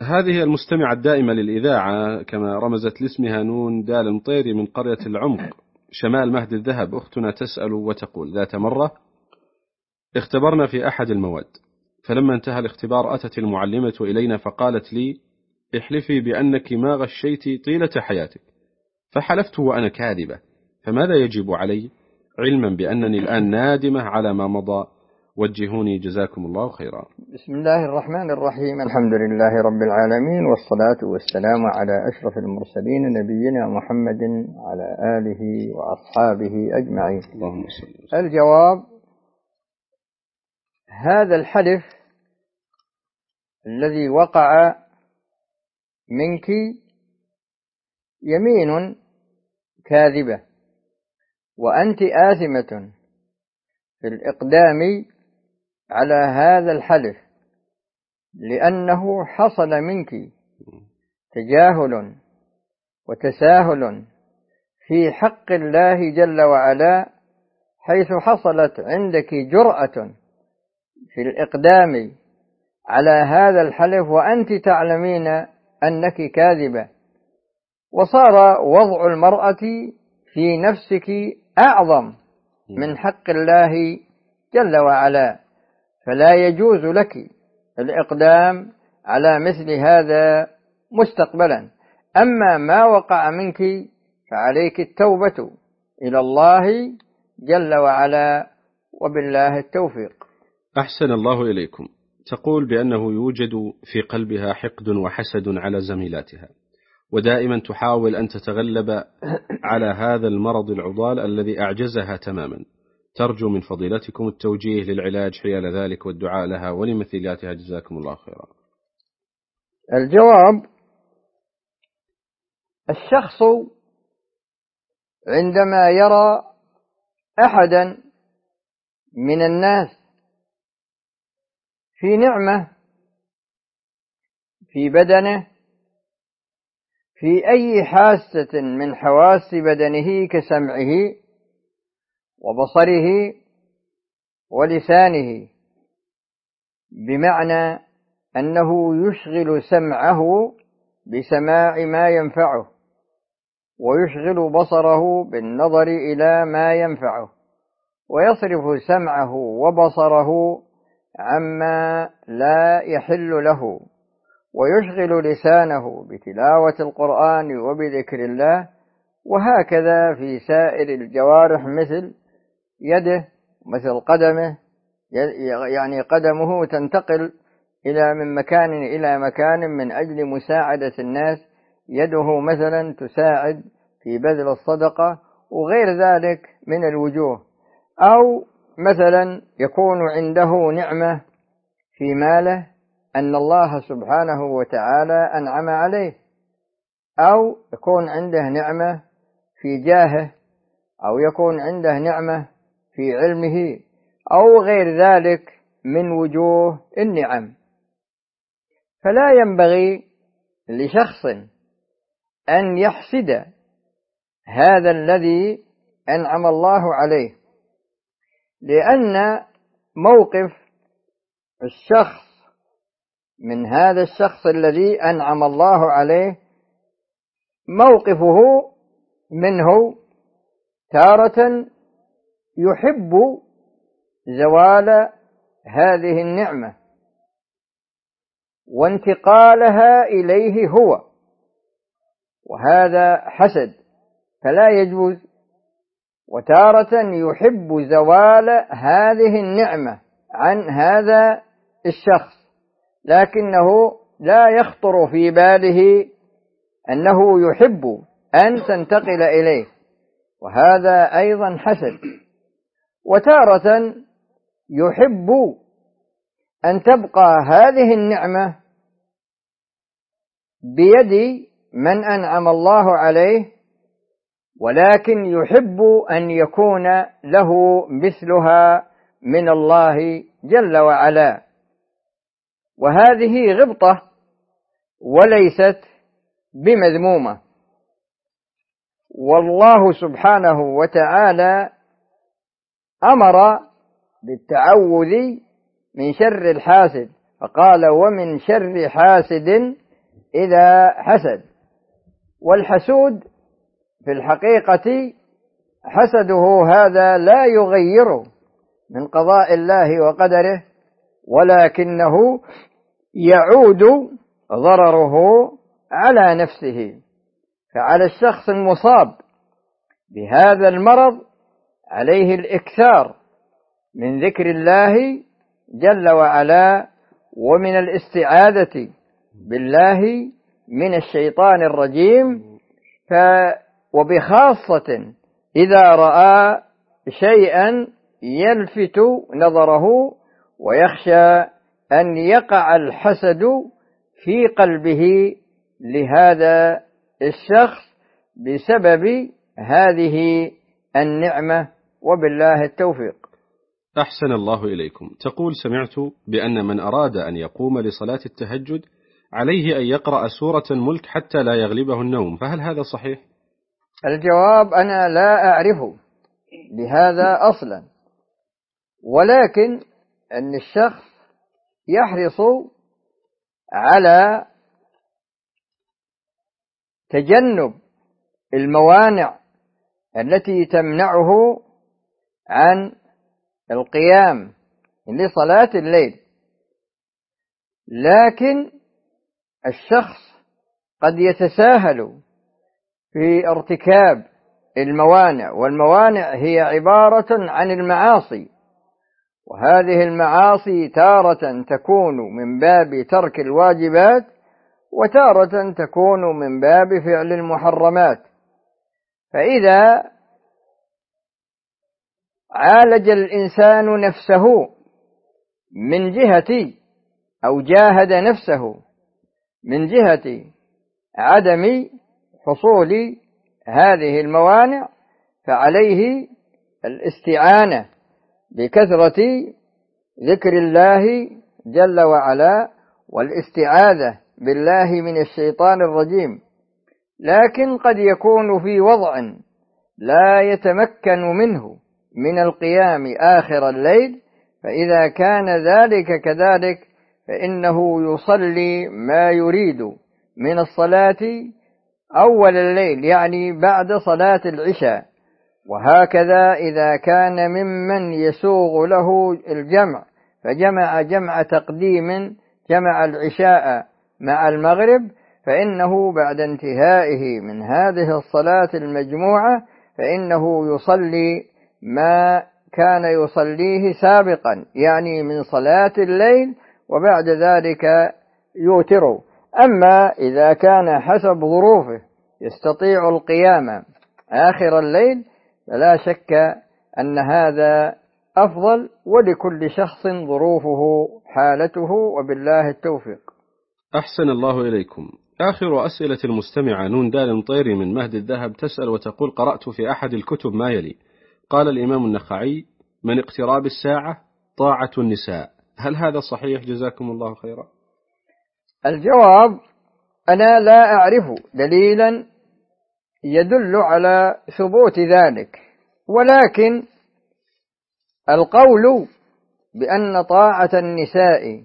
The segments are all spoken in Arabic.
هذه المستمعة الدائمة للإذاعة كما رمزت لاسمها نون دال مطيري من قرية العمق شمال مهد الذهب، أختنا تسأل وتقول: ذات مرة اختبرنا في أحد المواد، فلما انتهى الاختبار أتت المعلمة إلينا فقالت لي: احلفي بأنك ما غشيت طيلة حياتك. فحلفت وأنا كاذبة، فماذا يجب علي علما بأنني الآن نادمة على ما مضى؟ وجهوني جزاكم الله خيرا. بسم الله الرحمن الرحيم. الحمد لله رب العالمين، والصلاة والسلام على أشرف المرسلين نبينا محمد على آله وأصحابه أجمعين. اللهم صل. الجواب: هذا الحلف الذي وقع منك يمين كاذبة، وأنت آثمة في الإقدام على هذا الحلف، لأنه حصل منك تجاهل وتساهل في حق الله جل وعلا، حيث حصلت عندك جرأة في الإقدام على هذا الحلف وأنت تعلمين أنك كاذبة، وصار وضع المرأة في نفسك أعظم من حق الله جل وعلا، فلا يجوز لك الإقدام على مثل هذا مستقبلا. أما ما وقع منك فعليك التوبة إلى الله جل وعلا، وبالله التوفيق. أحسن الله إليكم. تقول بأنه يوجد في قلبها حقد وحسد على زميلاتها، ودائما تحاول أن تتغلب على هذا المرض العضال الذي أعجزها تماما. ترجو من فضيلتكم التوجيه للعلاج حيال ذلك والدعاء لها ولمثيلاتها، جزاكم الله خيرا. الجواب: الشخص عندما يرى أحدا من الناس في نعمة في بدنه، في أي حاسة من حواس بدنه كسمعه وبصره ولسانه، بمعنى أنه يشغل سمعه بسماع ما ينفعه، ويشغل بصره بالنظر إلى ما ينفعه، ويصرف سمعه وبصره عما لا يحل له، ويشغل لسانه بتلاوة القرآن وبذكر الله، وهكذا في سائر الجوارح مثل يده، مثل قدمه، يعني قدمه تنتقل من مكان إلى مكان من أجل مساعدة الناس، يده مثلا تساعد في بذل الصدقة وغير ذلك من الوجوه. أو مثلا يكون عنده نعمة في ماله، أن الله سبحانه وتعالى أنعم عليه، أو يكون عنده نعمة في جاهه، أو يكون عنده نعمة في علمه، أو غير ذلك من وجوه النعم. فلا ينبغي لشخص أن يحسد هذا الذي أنعم الله عليه، لأن موقف الشخص من هذا الشخص الذي أنعم الله عليه، موقفه منه تارة يحب زوال هذه النعمة وانتقالها إليه هو، وهذا حسد فلا يجوز. وتارة يحب زوال هذه النعمة عن هذا الشخص، لكنه لا يخطر في باله أنه يحب أن تنتقل إليه، وهذا أيضا حسد. وتارة يحب أن تبقى هذه النعمة بيد من أنعم الله عليه، ولكن يحب أن يكون له مثلها من الله جل وعلا، وهذه غبطة وليست بمذمومة. والله سبحانه وتعالى أمر بالتعوذ من شر الحاسد، فقال: ومن شر حاسد إذا حسد. والحسود في الحقيقة حسده هذا لا يغير من قضاء الله وقدره، ولكنه يعود ضرره على نفسه. فعلى الشخص المصاب بهذا المرض عليه الإكثار من ذكر الله جل وعلا ومن الاستعاذة بالله من الشيطان الرجيم، وبخاصة إذا رأى شيئا يلفت نظره ويخشى أن يقع الحسد في قلبه لهذا الشخص بسبب هذه النعمة، وبالله التوفيق. أحسن الله إليكم. تقول: سمعت بأن من أراد أن يقوم لصلاة التهجد عليه أن يقرأ سورة الملك حتى لا يغلبه النوم، فهل هذا صحيح؟ الجواب: أنا لا أعرف بهذا أصلا، ولكن أن الشخص يحرص على تجنب الموانع التي تمنعه عن القيام لصلاة الليل. لكن الشخص قد يتساهل في ارتكاب الموانع، والموانع هي عبارة عن المعاصي، وهذه المعاصي تارة تكون من باب ترك الواجبات، وتارة تكون من باب فعل المحرمات. فإذا عالج الإنسان نفسه من جهة أو جاهد نفسه من جهة عدم حصول هذه الموانع، فعليه الاستعانة بكثرة ذكر الله جل وعلا والاستعاذة بالله من الشيطان الرجيم. لكن قد يكون في وضع لا يتمكن منه من القيام آخر الليل، فإذا كان ذلك كذلك فإنه يصلي ما يريد من الصلاة أول الليل، يعني بعد صلاة العشاء. وهكذا إذا كان ممن يسوغ له الجمع فجمع جمع تقديم، جمع العشاء مع المغرب، فإنه بعد انتهائه من هذه الصلاة المجموعة فإنه يصلي ما كان يصليه سابقا، يعني من صلاة الليل، وبعد ذلك يوتر. أما إذا كان حسب ظروفه يستطيع القيام آخر الليل فلا شك أن هذا أفضل، ولكل شخص ظروفه حالته، وبالله التوفيق. أحسن الله إليكم. آخر أسئلة المستمعة نون دال طيري من مهد الذهب تسأل وتقول: قرأت في أحد الكتب ما يلي: قال الإمام النخعي: من اقتراب الساعة طاعة النساء، هل هذا صحيح؟ جزاكم الله خيرا. الجواب: أنا لا أعرف دليلا يدل على ثبوت ذلك، ولكن القول بأن طاعة النساء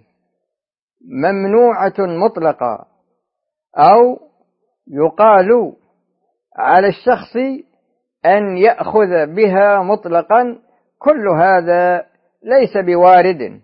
ممنوعة مطلقا، أو يقال على الشخص أن يأخذ بها مطلقا، كل هذا ليس بوارد،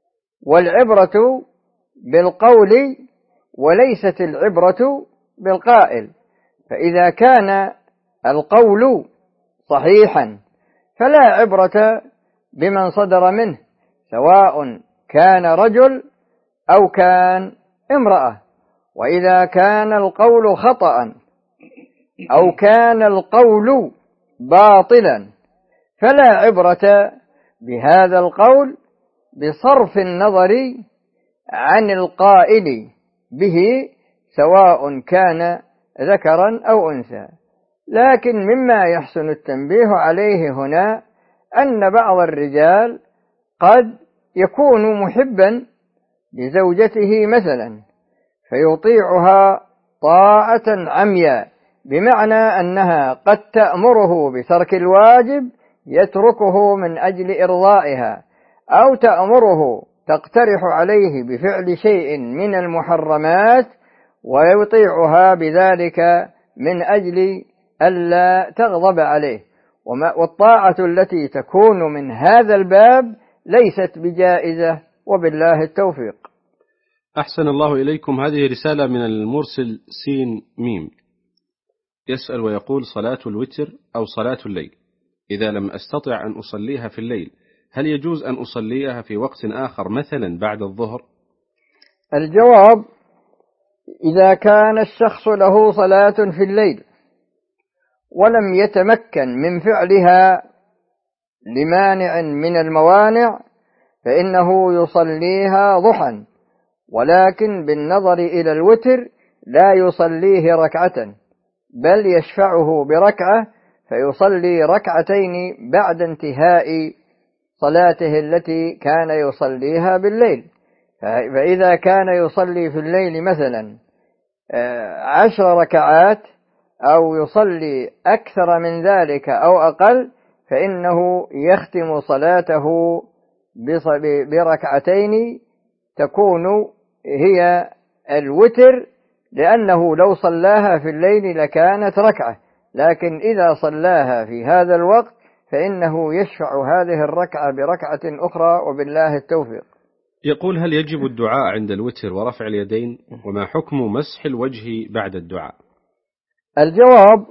والعبرة بالقول وليست العبرة بالقائل. فإذا كان القول صحيحا فلا عبرة بمن صدر منه، سواء كان رجل أو كان امرأة. وإذا كان القول خطأ أو كان القول باطلا فلا عبرة بهذا القول بصرف النظر عن القائل به، سواء كان ذكرا أو أنثى. لكن مما يحسن التنبيه عليه هنا أن بعض الرجال قد يكون محبا لزوجته مثلا فيطيعها طاعة عمياء، بمعنى أنها قد تأمره بترك الواجب يتركه من أجل إرضائها، أو تأمره تقترح عليه بفعل شيء من المحرمات ويطيعها بذلك من أجل ألا تغضب عليه. والطاعة التي تكون من هذا الباب ليست بجائزة، وبالله التوفيق. أحسن الله إليكم. هذه رسالة من المرسل سين ميم، يسأل ويقول: صلاة الوتر أو صلاة الليل إذا لم أستطع أن أصليها في الليل، هل يجوز أن أصليها في وقت آخر مثلا بعد الظهر؟ الجواب: إذا كان الشخص له صلاة في الليل ولم يتمكن من فعلها لمانع من الموانع فإنه يصليها ضحى، ولكن بالنظر إلى الوتر لا يصليه ركعة، بل يشفعه بركعة، فيصلي ركعتين بعد انتهاء صلاته التي كان يصليها بالليل. فإذا كان يصلي في الليل مثلا 10 ركعات أو يصلي أكثر من ذلك أو أقل، فإنه يختم صلاته بركعتين تكون هي الوتر، لأنه لو صلاها في الليل لكانت ركعة، لكن إذا صلاها في هذا الوقت فإنه يشفع هذه الركعة بركعة أخرى، وبالله التوفيق. يقول: هل يجب الدعاء عند الوتر ورفع اليدين؟ وما حكم مسح الوجه بعد الدعاء؟ الجواب: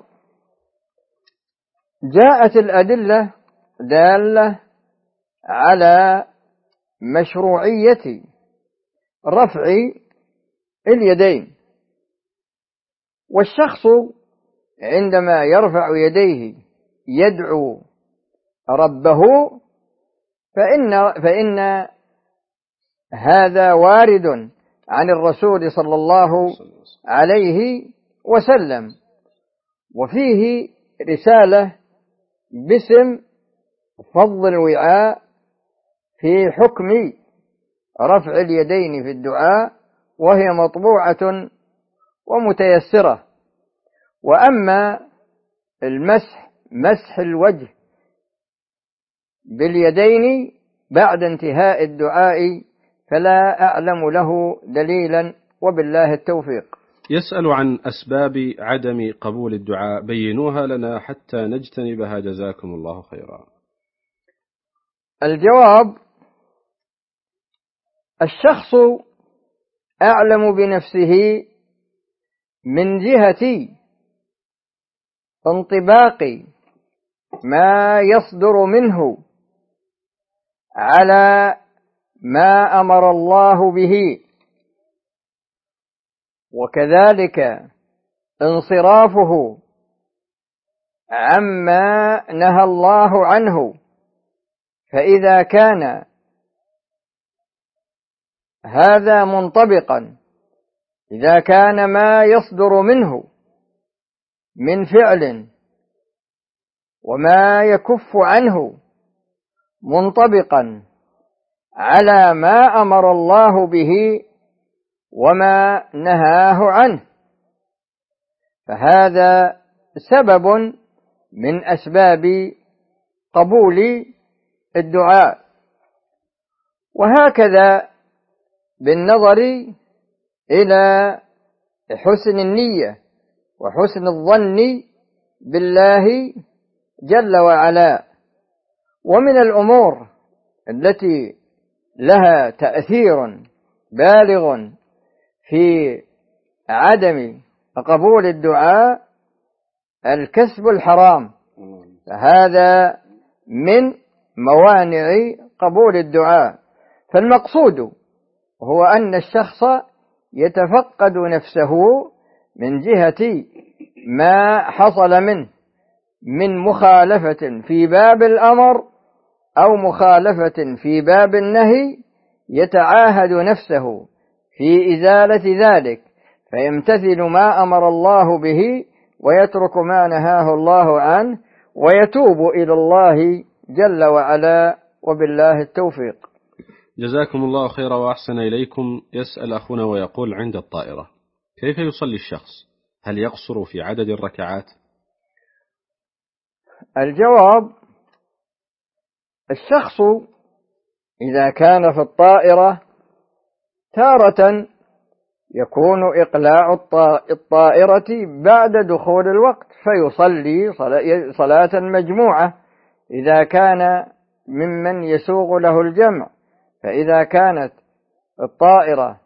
جاءت الأدلة دالة على مشروعية رفع اليدين، والشخص عندما يرفع يديه يدعو ربه فإن هذا وارد عن الرسول صلى الله عليه وسلم، وفيه رسالة باسم فض الوعاء في حكم رفع اليدين في الدعاء، وهي مطبوعة ومتيسرة. وأما مسح الوجه باليدين بعد انتهاء الدعاء فلا أعلم له دليلا، وبالله التوفيق. يسأل عن أسباب عدم قبول الدعاء، بينوها لنا حتى نجتنبها جزاكم الله خيرا. الجواب: الشخص أعلم بنفسه من جهة انطباق ما يصدر منه على ما أمر الله به، وكذلك انصرافه عما نهى الله عنه. فإذا كان هذا منطبقا، إذا كان ما يصدر منه من فعل وما يكف عنه منطبقا على ما أمر الله به وما نهاه عنه، فهذا سبب من أسباب قبول الدعاء. وهكذا بالنظر إلى حسن النية وحسن الظن بالله جل وعلا. ومن الأمور التي لها تأثير بالغ في عدم قبول الدعاء الكسب الحرام، فهذا من موانع قبول الدعاء. فالمقصود هو أن الشخص يتفقد نفسه من جهة ما حصل منه من مخالفة في باب الأمر أو مخالفة في باب النهي، يتعاهد نفسه في إزالة ذلك، فيمتثل ما أمر الله به ويترك ما نهاه الله عنه، ويتوب إلى الله جل وعلا، وبالله التوفيق. جزاكم الله خيرا وأحسن إليكم. يسأل أخونا ويقول: عند الطائرة كيف يصلي الشخص؟ هل يقصر في عدد الركعات؟ الجواب: الشخص إذا كان في الطائرة تارة يكون إقلاع الطائرة بعد دخول الوقت، فيصلي صلاة مجموعة إذا كان ممن يسوغ له الجمع. فإذا كانت الطائرة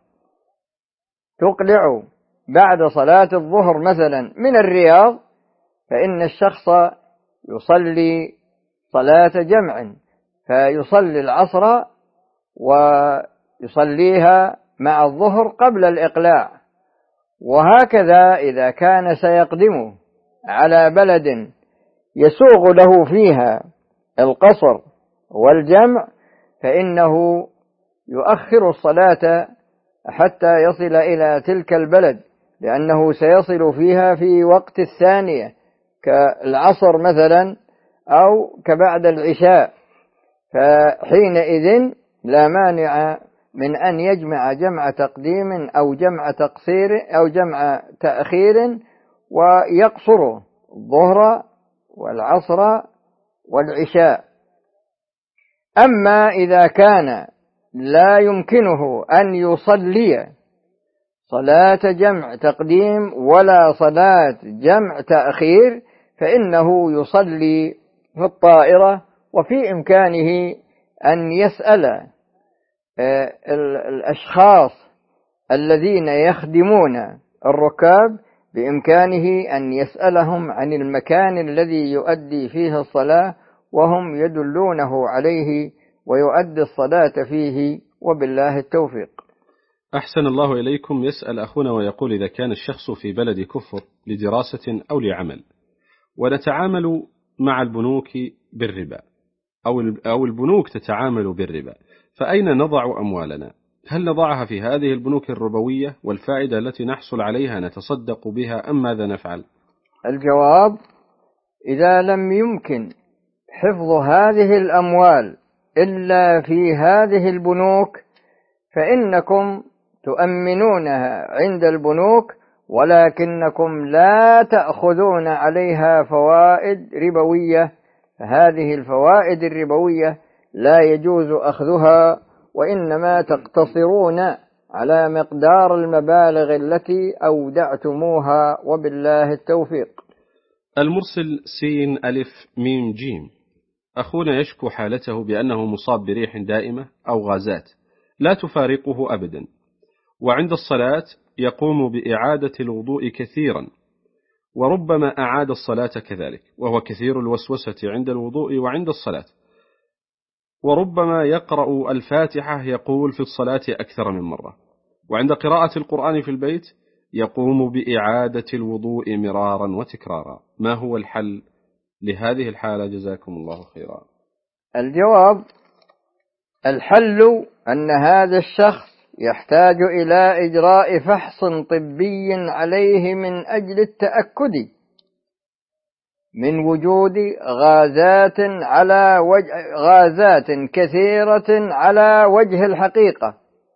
تقلع بعد صلاة الظهر مثلا من الرياض، فإن الشخص يصلي صلاة جمع، فيصلي العصر ويصليها مع الظهر قبل الإقلاع. وهكذا إذا كان سيقدم على بلد يسوغ له فيها القصر والجمع، فإنه يؤخر الصلاة حتى يصل إلى تلك البلد، لأنه سيصل فيها في وقت الثانية كالعصر مثلا أو كبعد العشاء، فحينئذ لا مانع من أن يجمع جمع تقديم أو جمع تقصير أو جمع تأخير، ويقصر الظهر والعصر والعشاء. أما إذا كان لا يمكنه أن يصلي صلاة جمع تقديم ولا صلاة جمع تأخير، فإنه يصلي في الطائرة، وفي إمكانه أن يسأل الأشخاص الذين يخدمون الركاب، بإمكانه أن يسألهم عن المكان الذي يؤدي فيه الصلاة، وهم يدلونه عليه ويؤدي الصلاة فيه، وبالله التوفيق. أحسن الله إليكم. يسأل أخونا ويقول: إذا كان الشخص في بلد كفر لدراسة أو لعمل، ونتعامل مع البنوك بالربا أو البنوك تتعامل بالربا، فأين نضع أموالنا؟ هل نضعها في هذه البنوك الربوية والفائدة التي نحصل عليها نتصدق بها، أم ماذا نفعل؟ الجواب: إذا لم يمكن حفظ هذه الأموال إلا في هذه البنوك، فإنكم تؤمنونها عند البنوك، ولكنكم لا تأخذون عليها فوائد ربوية، فهذه الفوائد الربوية لا يجوز أخذها، وإنما تقتصرون على مقدار المبالغ التي أودعتموها، وبالله التوفيق. المرسل سين ألف ميم جيم: أخونا يشكو حالته بأنه مصاب بريح دائمة أو غازات لا تفارقه أبدا، وعند الصلاة يقوم بإعادة الوضوء كثيرا، وربما أعاد الصلاة كذلك، وهو كثير الوسوسة عند الوضوء وعند الصلاة، وربما يقرأ الفاتحة يقول في الصلاة أكثر من مرة، وعند قراءة القرآن في البيت يقوم بإعادة الوضوء مرارا وتكرارا. ما هو الحل لهذه الحالة؟ جزاكم الله خيرا. الجواب: الحل أن هذا الشخص يحتاج إلى إجراء فحص طبي عليه من أجل التأكد من وجود غازات كثيرة على وجه الحقيقة.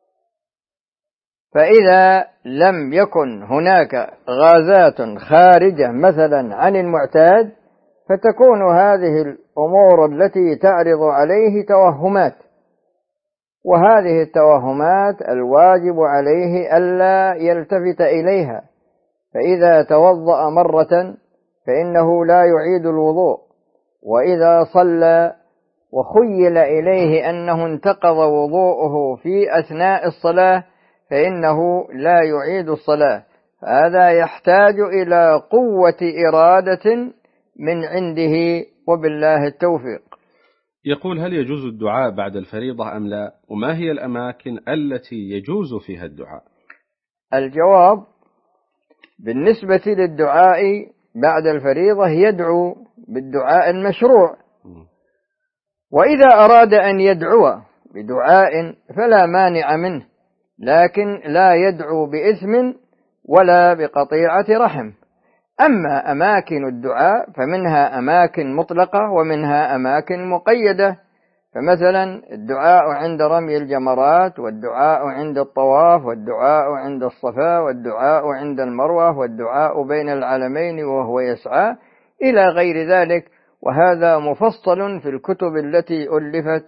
فإذا لم يكن هناك غازات خارجة مثلا عن المعتاد، فتكون هذه الأمور التي تعرض عليه توهمات، وهذه التوهمات الواجب عليه ألا يلتفت إليها، فإذا توضأ مرة فإنه لا يعيد الوضوء، وإذا صلى وخيل إليه أنه انتقض وضوءه في أثناء الصلاة فإنه لا يعيد الصلاة. هذا يحتاج إلى قوة إرادة من عنده، وبالله التوفيق. يقول: هل يجوز الدعاء بعد الفريضة أم لا؟ وما هي الأماكن التي يجوز فيها الدعاء؟ الجواب: بالنسبة للدعاء بعد الفريضة يدعو بالدعاء المشروع، وإذا أراد أن يدعو بدعاء فلا مانع منه، لكن لا يدعو بإثم ولا بقطيعة رحم. أما أماكن الدعاء فمنها أماكن مطلقة ومنها أماكن مقيدة، فمثلا الدعاء عند رمي الجمرات، والدعاء عند الطواف، والدعاء عند الصفا، والدعاء عند المروة، والدعاء بين العلمين وهو يسعى، إلى غير ذلك. وهذا مفصل في الكتب التي ألفت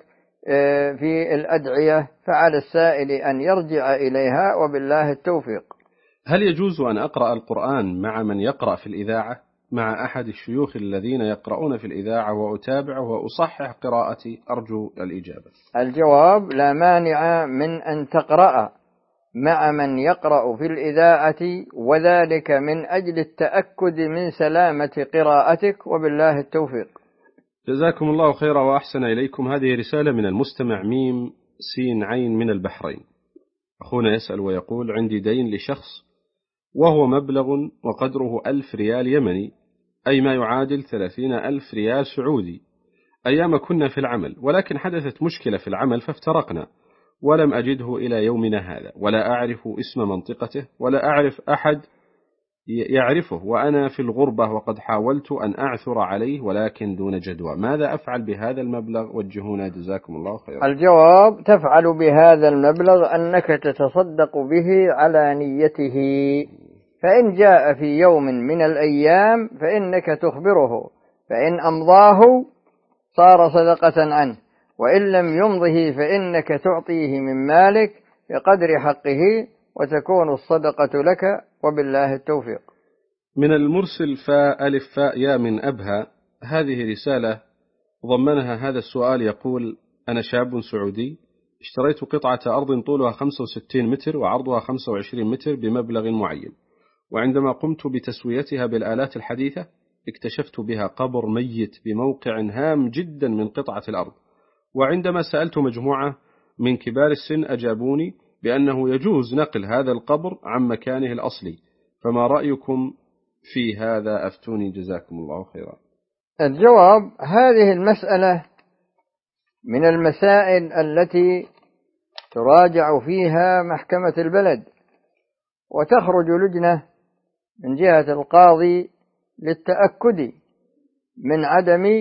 في الأدعية، فعلى السائل أن يرجع إليها، وبالله التوفيق. هل يجوز أن أقرأ القرآن مع من يقرأ في الإذاعة، مع أحد الشيوخ الذين يقرؤون في الإذاعة، وأتابع وأصحح قراءتي؟ أرجو الإجابة. الجواب: لا مانع من أن تقرأ مع من يقرأ في الإذاعة، وذلك من أجل التأكد من سلامة قراءتك، وبالله التوفيق. جزاكم الله خيرا وأحسن إليكم. هذه رسالة من المستمع ميم سين عين من البحرين. أخونا يسأل ويقول: عندي دين لشخص وهو مبلغ وقدره 1000 ريال يمني، أي ما يعادل 30,000 ريال سعودي، أيام كنا في العمل، ولكن حدثت مشكلة في العمل فافترقنا، ولم أجده إلى يومنا هذا، ولا أعرف اسم منطقته، ولا أعرف أحد يعرفه، وأنا في الغربة، وقد حاولت أن أعثر عليه ولكن دون جدوى. ماذا أفعل بهذا المبلغ؟ وجهونا جزاكم الله خيرا. الجواب: تفعل بهذا المبلغ أنك تتصدق به على نيته، فإن جاء في يوم من الأيام فإنك تخبره، فإن أمضاه صار صدقة عنه، وإن لم يمضه فإنك تعطيه من مالك بقدر حقه، وتكون الصدقة لك، وبالله التوفيق. من المرسل فاء ألف فاء يا من أبها، هذه رسالة ضمنها هذا السؤال. يقول: أنا شاب سعودي، اشتريت قطعة أرض طولها 65 متر وعرضها 25 متر بمبلغ معين، وعندما قمت بتسويتها بالآلات الحديثة اكتشفت بها قبر ميت بموقع هام جدا من قطعة الأرض، وعندما سألت مجموعة من كبار السن أجابوني بأنه يجوز نقل هذا القبر عن مكانه الأصلي، فما رأيكم في هذا؟ أفتوني جزاكم الله خيرا. الجواب: هذه المسألة من المسائل التي تراجع فيها محكمة البلد، وتخرج لجنة من جهة القاضي للتأكد من عدم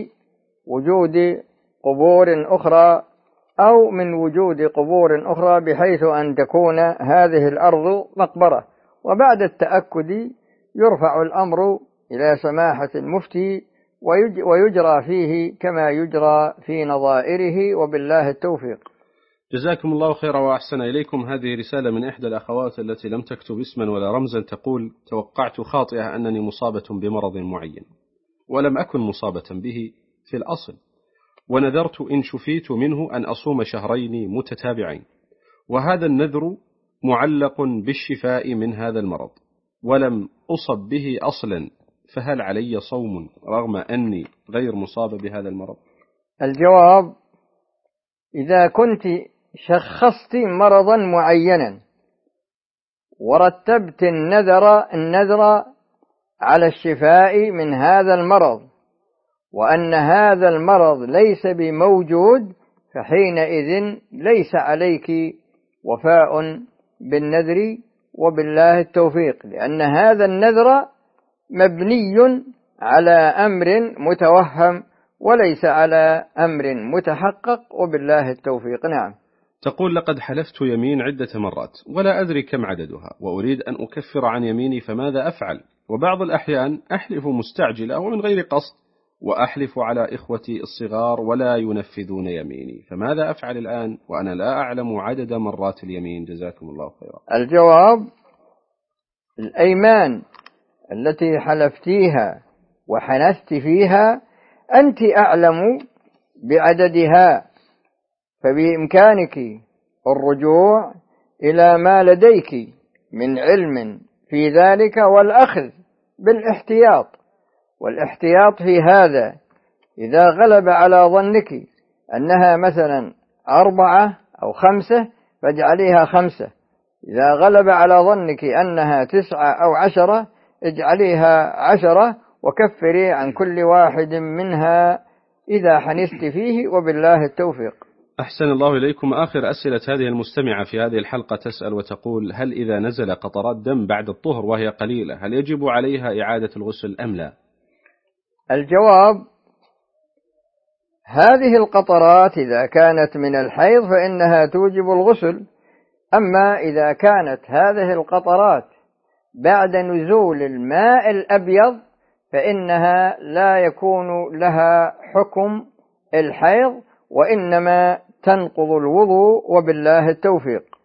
وجود قبور أخرى، أو من وجود قبور أخرى، بحيث أن تكون هذه الأرض مقبرة، وبعد التأكد يرفع الأمر إلى سماحة المفتي ويجرى فيه كما يجرى في نظائره، وبالله التوفيق. جزاكم الله خيرا وأحسن إليكم. هذه رسالة من إحدى الأخوات التي لم تكتب اسما ولا رمزا، تقول: توقعت خاطئة أنني مصابة بمرض معين، ولم أكن مصابة به في الأصل، ونذرت إن شفيت منه أن أصوم 2 شهرين متتابعين، وهذا النذر معلق بالشفاء من هذا المرض، ولم أصب به أصلا، فهل علي صوم رغم أني غير مصاب بهذا المرض؟ الجواب: إذا كنت شخصت مرضا معينا ورتبت النذر على الشفاء من هذا المرض، وأن هذا المرض ليس بموجود، فحينئذ ليس عليك وفاء بالنذر، وبالله التوفيق، لأن هذا النذر مبني على أمر متوهم وليس على أمر متحقق، وبالله التوفيق. نعم. تقول: لقد حلفت يمين عدة مرات ولا أدري كم عددها، وأريد أن أكفر عن يميني، فماذا أفعل؟ وبعض الأحيان أحلف مستعجلة ومن غير قصد، وأحلف على إخوتي الصغار ولا ينفذون يميني، فماذا أفعل الآن وأنا لا أعلم عدد مرات اليمين؟ جزاكم الله خيرا. الجواب: الأيمان التي حلفتيها وحنثت فيها أنت أعلم بعددها، فبإمكانك الرجوع إلى ما لديك من علم في ذلك، والأخذ بالاحتياط. والاحتياط في هذا: إذا غلب على ظنك أنها مثلا 4 أو 5 فاجعليها 5، إذا غلب على ظنك أنها 9 أو 10 اجعليها 10، وكفري عن كل واحد منها إذا حنست فيه، وبالله التوفيق. أحسن الله إليكم. آخر أسئلة هذه المستمعة في هذه الحلقة تسأل وتقول: هل إذا نزل قطرات دم بعد الطهر وهي قليلة هل يجب عليها إعادة الغسل أم لا؟ الجواب: هذه القطرات إذا كانت من الحيض فإنها توجب الغسل، أما إذا كانت هذه القطرات بعد نزول الماء الأبيض فإنها لا يكون لها حكم الحيض، وإنما تنقض الوضوء، وبالله التوفيق.